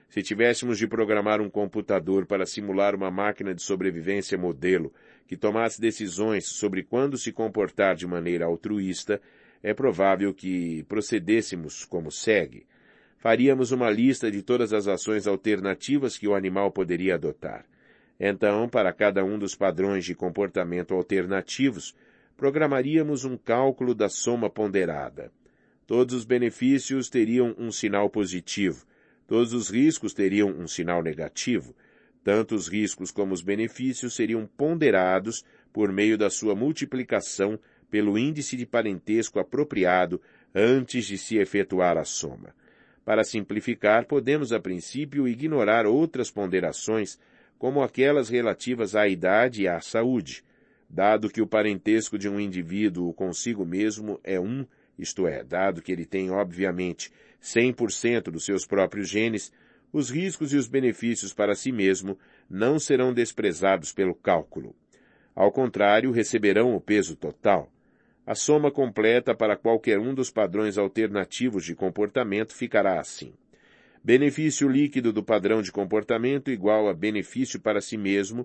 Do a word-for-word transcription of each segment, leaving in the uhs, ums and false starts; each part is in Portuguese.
Se tivéssemos de programar um computador para simular uma máquina de sobrevivência modelo que tomasse decisões sobre quando se comportar de maneira altruísta, é provável que procedêssemos como segue. Faríamos uma lista de todas as ações alternativas que o animal poderia adotar. Então, para cada um dos padrões de comportamento alternativos, programaríamos um cálculo da soma ponderada. Todos os benefícios teriam um sinal positivo. Todos os riscos teriam um sinal negativo. Tanto os riscos como os benefícios seriam ponderados por meio da sua multiplicação pelo índice de parentesco apropriado antes de se efetuar a soma. Para simplificar, podemos a princípio ignorar outras ponderações, como aquelas relativas à idade e à saúde, dado que o parentesco de um indivíduo consigo mesmo é um, isto é, dado que ele tem, obviamente, cem por cento dos seus próprios genes, os riscos e os benefícios para si mesmo não serão desprezados pelo cálculo. Ao contrário, receberão o peso total. A soma completa para qualquer um dos padrões alternativos de comportamento ficará assim. Benefício líquido do padrão de comportamento igual a benefício para si mesmo,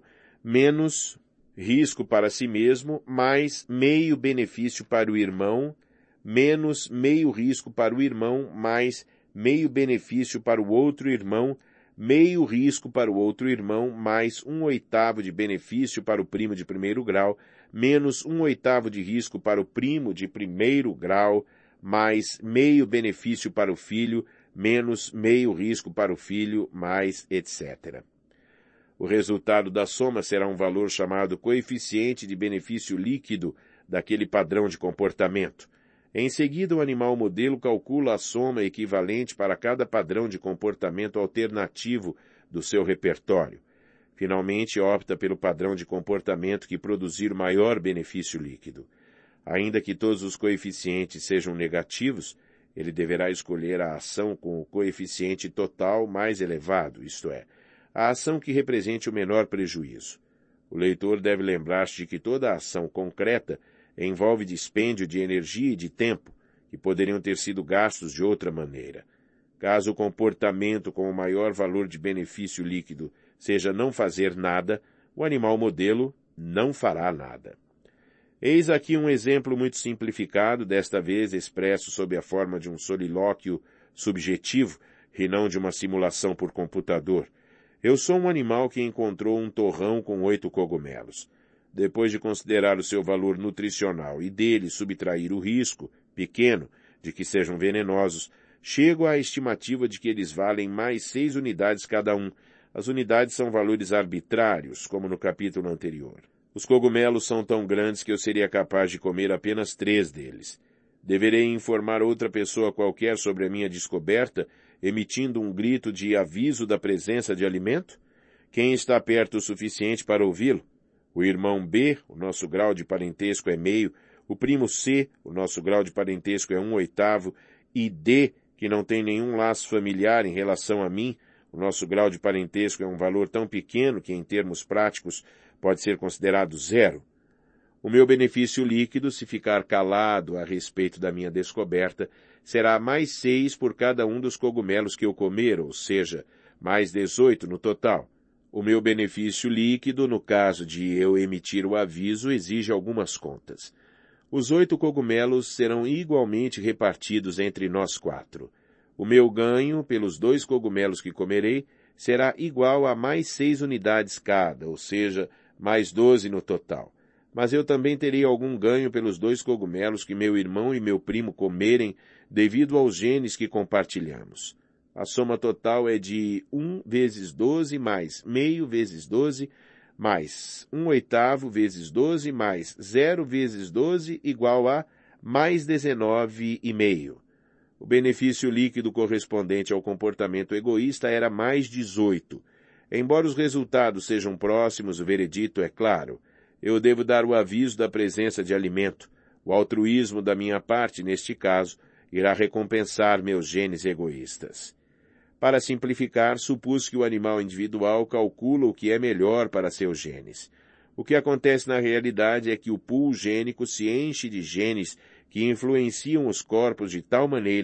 menos risco para si mesmo, mais meio benefício para o irmão, menos meio risco para o irmão, mais meio benefício para o outro irmão, meio risco para o outro irmão, mais um oitavo de benefício para o primo de primeiro grau, menos um oitavo de risco para o primo de primeiro grau, mais meio benefício para o filho, menos meio risco para o filho, mais etcétera. O resultado da soma será um valor chamado coeficiente de benefício líquido daquele padrão de comportamento. Em seguida, o animal modelo calcula a soma equivalente para cada padrão de comportamento alternativo do seu repertório. Finalmente, opta pelo padrão de comportamento que produzir o maior benefício líquido. Ainda que todos os coeficientes sejam negativos, ele deverá escolher a ação com o coeficiente total mais elevado, isto é, a ação que represente o menor prejuízo. O leitor deve lembrar-se de que toda ação concreta envolve dispêndio de energia e de tempo, que poderiam ter sido gastos de outra maneira. Caso o comportamento com o maior valor de benefício líquido seja não fazer nada, o animal modelo não fará nada. Eis aqui um exemplo muito simplificado, desta vez expresso sob a forma de um solilóquio subjetivo, e não de uma simulação por computador. Eu sou um animal que encontrou um torrão com oito cogumelos. Depois de considerar o seu valor nutricional e dele subtrair o risco, pequeno, de que sejam venenosos, chego à estimativa de que eles valem mais seis unidades cada um. As unidades são valores arbitrários, como no capítulo anterior. Os cogumelos são tão grandes que eu seria capaz de comer apenas três deles. Deverei informar outra pessoa qualquer sobre a minha descoberta, emitindo um grito de aviso da presença de alimento? Quem está perto o suficiente para ouvi-lo? O irmão B, o nosso grau de parentesco é meio, o primo C, o nosso grau de parentesco é um oitavo, e D, que não tem nenhum laço familiar em relação a mim, o nosso grau de parentesco é um valor tão pequeno que, em termos práticos, pode ser considerado zero. O meu benefício líquido, se ficar calado a respeito da minha descoberta, será mais seis por cada um dos cogumelos que eu comer, ou seja, mais dezoito no total. O meu benefício líquido, no caso de eu emitir o aviso, exige algumas contas. Os oito cogumelos serão igualmente repartidos entre nós quatro. O meu ganho, pelos dois cogumelos que comerei, será igual a mais seis unidades cada, ou seja, mais doze no total. Mas eu também terei algum ganho pelos dois cogumelos que meu irmão e meu primo comerem devido aos genes que compartilhamos. A soma total é de um vezes doze mais meio vezes doze mais um oitavo vezes doze mais zero vezes doze igual a mais dezenove e meio. O benefício líquido correspondente ao comportamento egoísta era mais dezoito. Embora os resultados sejam próximos, o veredito é claro. Eu devo dar o aviso da presença de alimento. O altruísmo da minha parte, neste caso, irá recompensar meus genes egoístas. Para simplificar, supus que o animal individual calcula o que é melhor para seus genes. O que acontece na realidade é que o pool gênico se enche de genes que influenciam os corpos de tal maneira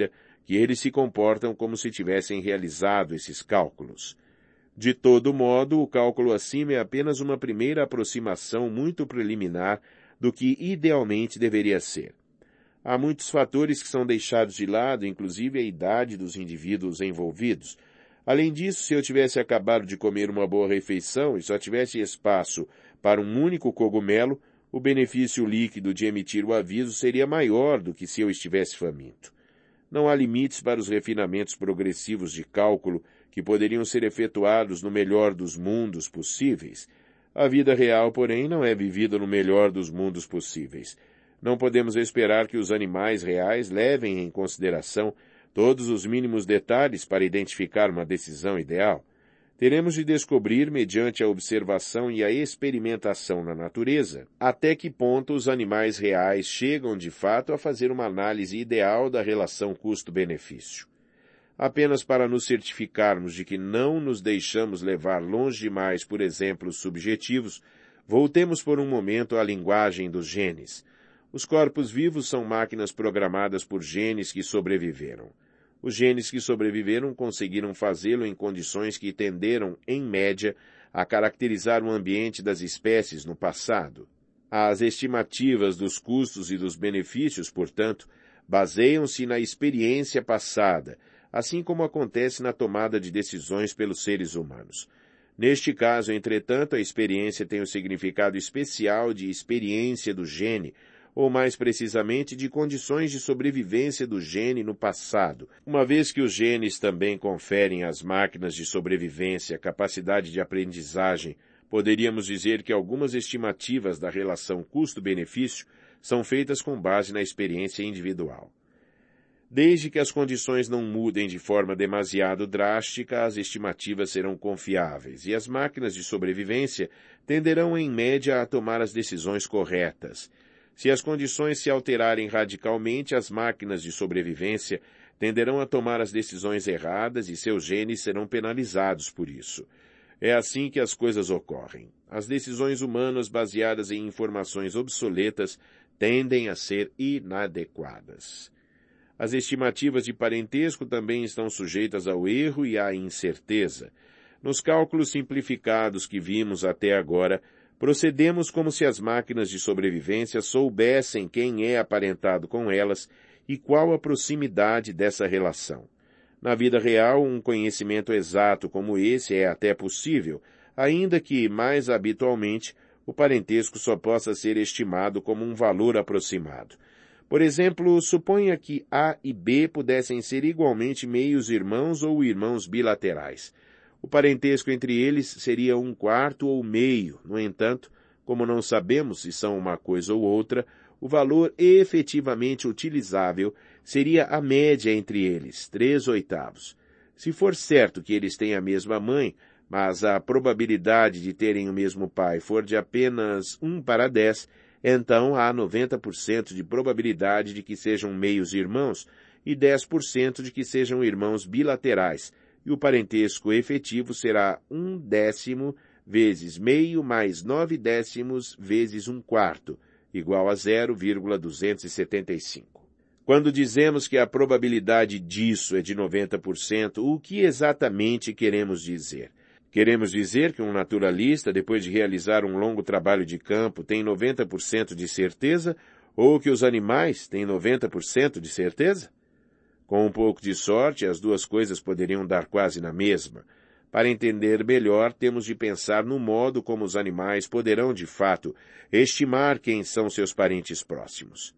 que eles se comportam como se tivessem realizado esses cálculos. De todo modo, o cálculo acima é apenas uma primeira aproximação muito preliminar do que idealmente deveria ser. Há muitos fatores que são deixados de lado, inclusive a idade dos indivíduos envolvidos. Além disso, se eu tivesse acabado de comer uma boa refeição e só tivesse espaço para um único cogumelo, o benefício líquido de emitir o aviso seria maior do que se eu estivesse faminto. Não há limites para os refinamentos progressivos de cálculo que poderiam ser efetuados no melhor dos mundos possíveis. A vida real, porém, não é vivida no melhor dos mundos possíveis. Não podemos esperar que os animais reais levem em consideração todos os mínimos detalhes para identificar uma decisão ideal. Teremos de descobrir, mediante a observação e a experimentação na natureza, até que ponto os animais reais chegam de fato a fazer uma análise ideal da relação custo-benefício. Apenas para nos certificarmos de que não nos deixamos levar longe demais por exemplos subjetivos, voltemos por um momento à linguagem dos genes. Os corpos vivos são máquinas programadas por genes que sobreviveram. Os genes que sobreviveram conseguiram fazê-lo em condições que tenderam, em média, a caracterizar o ambiente das espécies no passado. As estimativas dos custos e dos benefícios, portanto, baseiam-se na experiência passada, assim como acontece na tomada de decisões pelos seres humanos. Neste caso, entretanto, a experiência tem o significado especial de experiência do gene, ou mais precisamente de condições de sobrevivência do gene no passado, uma vez que os genes também conferem às máquinas de sobrevivência capacidade de aprendizagem. Poderíamos dizer que algumas estimativas da relação custo-benefício são feitas com base na experiência individual. Desde que as condições não mudem de forma demasiado drástica, as estimativas serão confiáveis, e as máquinas de sobrevivência tenderão, em média, a tomar as decisões corretas. Se as condições se alterarem radicalmente, as máquinas de sobrevivência tenderão a tomar as decisões erradas e seus genes serão penalizados por isso. É assim que as coisas ocorrem. As decisões humanas baseadas em informações obsoletas tendem a ser inadequadas. As estimativas de parentesco também estão sujeitas ao erro e à incerteza. Nos cálculos simplificados que vimos até agora, procedemos como se as máquinas de sobrevivência soubessem quem é aparentado com elas e qual a proximidade dessa relação. Na vida real, um conhecimento exato como esse é até possível, ainda que, mais habitualmente, o parentesco só possa ser estimado como um valor aproximado. Por exemplo, suponha que A e B pudessem ser igualmente meios-irmãos ou irmãos bilaterais. O parentesco entre eles seria um quarto ou meio. No entanto, como não sabemos se são uma coisa ou outra, o valor efetivamente utilizável seria a média entre eles, três oitavos. Se for certo que eles têm a mesma mãe, mas a probabilidade de terem o mesmo pai for de apenas um para dez, então há noventa por cento de probabilidade de que sejam meios-irmãos e dez por cento de que sejam irmãos bilaterais, e o parentesco efetivo será um décimo vezes meio mais nove décimos vezes um quarto, igual a zero vírgula duzentos e setenta e cinco. Quando dizemos que a probabilidade disso é de noventa por cento, o que exatamente queremos dizer? Queremos dizer que um naturalista, depois de realizar um longo trabalho de campo, tem noventa por cento de certeza, ou que os animais têm noventa por cento de certeza? Com um pouco de sorte, as duas coisas poderiam dar quase na mesma. Para entender melhor, temos de pensar no modo como os animais poderão, de fato, estimar quem são seus parentes próximos.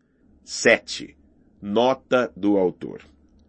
sete. Nota do autor.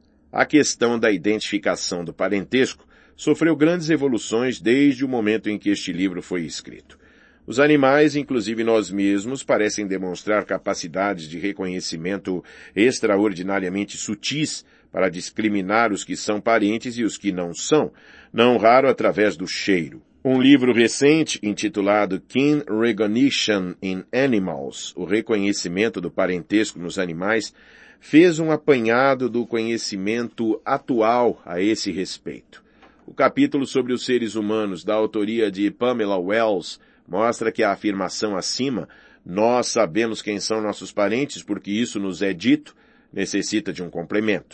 A questão da identificação do parentesco sofreu grandes evoluções desde o momento em que este livro foi escrito. Os animais, inclusive nós mesmos, parecem demonstrar capacidades de reconhecimento extraordinariamente sutis para discriminar os que são parentes e os que não são, não raro através do cheiro. Um livro recente, intitulado Kin Recognition in Animals, o reconhecimento do parentesco nos animais, fez um apanhado do conhecimento atual a esse respeito. O capítulo sobre os seres humanos, da autoria de Pamela Wells, mostra que a afirmação acima, nós sabemos quem são nossos parentes porque isso nos é dito, necessita de um complemento.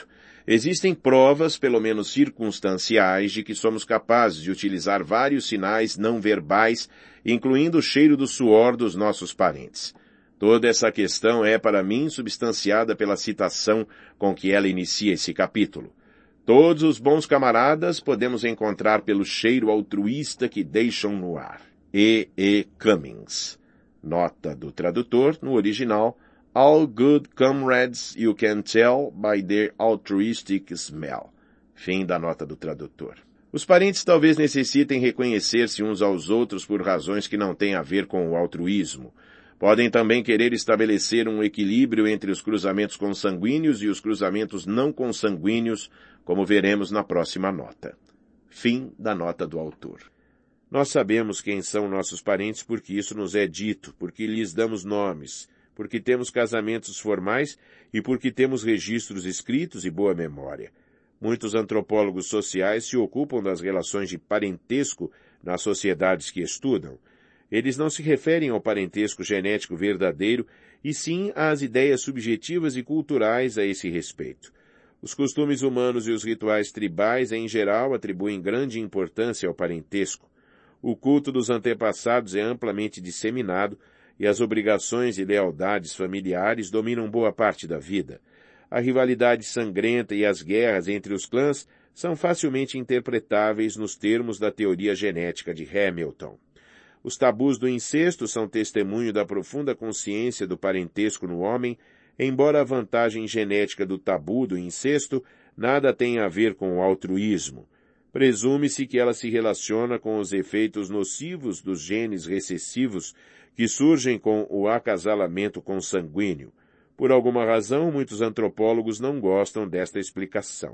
Existem provas, pelo menos circunstanciais, de que somos capazes de utilizar vários sinais não verbais, incluindo o cheiro do suor dos nossos parentes. Toda essa questão é, para mim, substanciada pela citação com que ela inicia esse capítulo. Todos os bons camaradas podemos encontrar pelo cheiro altruísta que deixam no ar. E. E. Cummings. Nota do tradutor, no original, All good comrades you can tell by their altruistic smell. Fim da nota do tradutor. Os parentes talvez necessitem reconhecer-se uns aos outros por razões que não têm a ver com o altruísmo. Podem também querer estabelecer um equilíbrio entre os cruzamentos consanguíneos e os cruzamentos não consanguíneos, como veremos na próxima nota. Fim da nota do autor. Nós sabemos quem são nossos parentes porque isso nos é dito, porque lhes damos nomes, porque temos casamentos formais e porque temos registros escritos e boa memória. Muitos antropólogos sociais se ocupam das relações de parentesco nas sociedades que estudam. Eles não se referem ao parentesco genético verdadeiro, e sim às ideias subjetivas e culturais a esse respeito. Os costumes humanos e os rituais tribais, em geral, atribuem grande importância ao parentesco. O culto dos antepassados é amplamente disseminado, e as obrigações e lealdades familiares dominam boa parte da vida. A rivalidade sangrenta e as guerras entre os clãs são facilmente interpretáveis nos termos da teoria genética de Hamilton. Os tabus do incesto são testemunho da profunda consciência do parentesco no homem, embora a vantagem genética do tabu do incesto nada tenha a ver com o altruísmo. Presume-se que ela se relaciona com os efeitos nocivos dos genes recessivos que surgem com o acasalamento consanguíneo. Por alguma razão, muitos antropólogos não gostam desta explicação.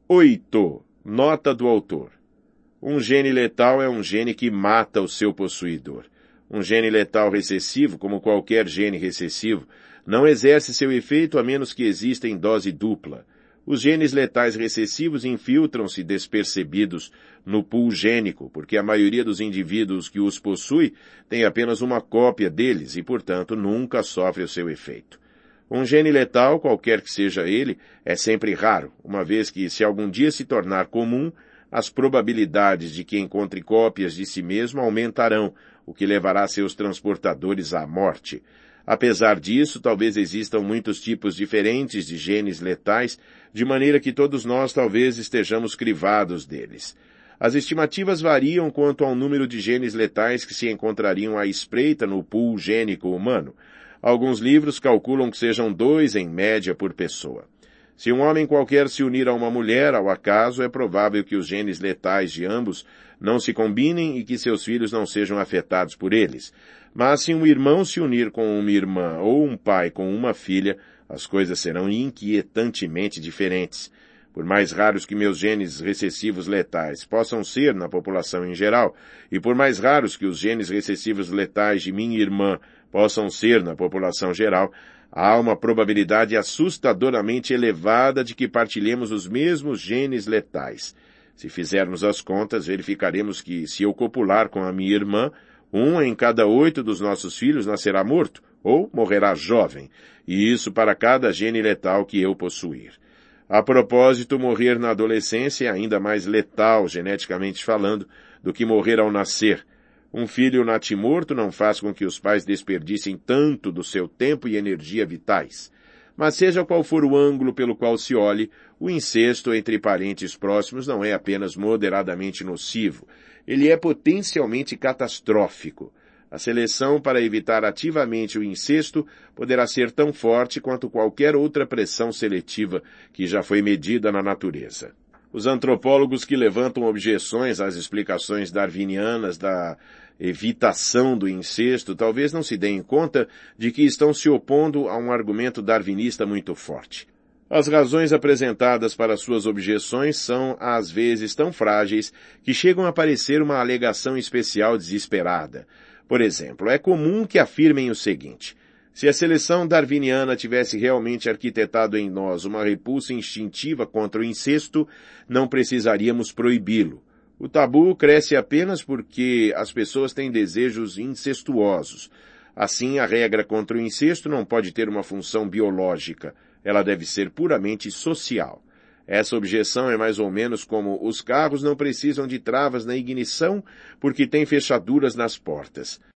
oito. Nota do autor. Um gene letal é um gene que mata o seu possuidor. Um gene letal recessivo, como qualquer gene recessivo, não exerce seu efeito a menos que exista em dose dupla. Os genes letais recessivos infiltram-se despercebidos no pool gênico, porque a maioria dos indivíduos que os possui tem apenas uma cópia deles e, portanto, nunca sofre o seu efeito. Um gene letal, qualquer que seja ele, é sempre raro, uma vez que, se algum dia se tornar comum, as probabilidades de que encontre cópias de si mesmo aumentarão, o que levará seus transportadores à morte. Apesar disso, talvez existam muitos tipos diferentes de genes letais, de maneira que todos nós talvez estejamos crivados deles. As estimativas variam quanto ao número de genes letais que se encontrariam à espreita no pool gênico humano. Alguns livros calculam que sejam dois em média por pessoa. Se um homem qualquer se unir a uma mulher, ao acaso, é provável que os genes letais de ambos não se combinem e que seus filhos não sejam afetados por eles. Mas se um irmão se unir com uma irmã ou um pai com uma filha, as coisas serão inquietantemente diferentes. Por mais raros que meus genes recessivos letais possam ser na população em geral, e por mais raros que os genes recessivos letais de minha irmã possam ser na população geral, há uma probabilidade assustadoramente elevada de que partilhemos os mesmos genes letais. Se fizermos as contas, verificaremos que, se eu copular com a minha irmã, um em cada oito dos nossos filhos nascerá morto, ou morrerá jovem, e isso para cada gene letal que eu possuir. A propósito, morrer na adolescência é ainda mais letal, geneticamente falando, do que morrer ao nascer. Um filho natimorto não faz com que os pais desperdicem tanto do seu tempo e energia vitais. Mas seja qual for o ângulo pelo qual se olhe, o incesto entre parentes próximos não é apenas moderadamente nocivo, ele é potencialmente catastrófico. A seleção para evitar ativamente o incesto poderá ser tão forte quanto qualquer outra pressão seletiva que já foi medida na natureza. Os antropólogos que levantam objeções às explicações darwinianas da evitação do incesto talvez não se deem conta de que estão se opondo a um argumento darwinista muito forte. As razões apresentadas para suas objeções são, às vezes, tão frágeis que chegam a parecer uma alegação especial desesperada. Por exemplo, é comum que afirmem o seguinte: se a seleção darwiniana tivesse realmente arquitetado em nós uma repulsa instintiva contra o incesto, não precisaríamos proibi-lo. O tabu cresce apenas porque as pessoas têm desejos incestuosos. Assim, a regra contra o incesto não pode ter uma função biológica. Ela deve ser puramente social. Essa objeção é mais ou menos como os carros não precisam de travas na ignição porque têm fechaduras nas portas.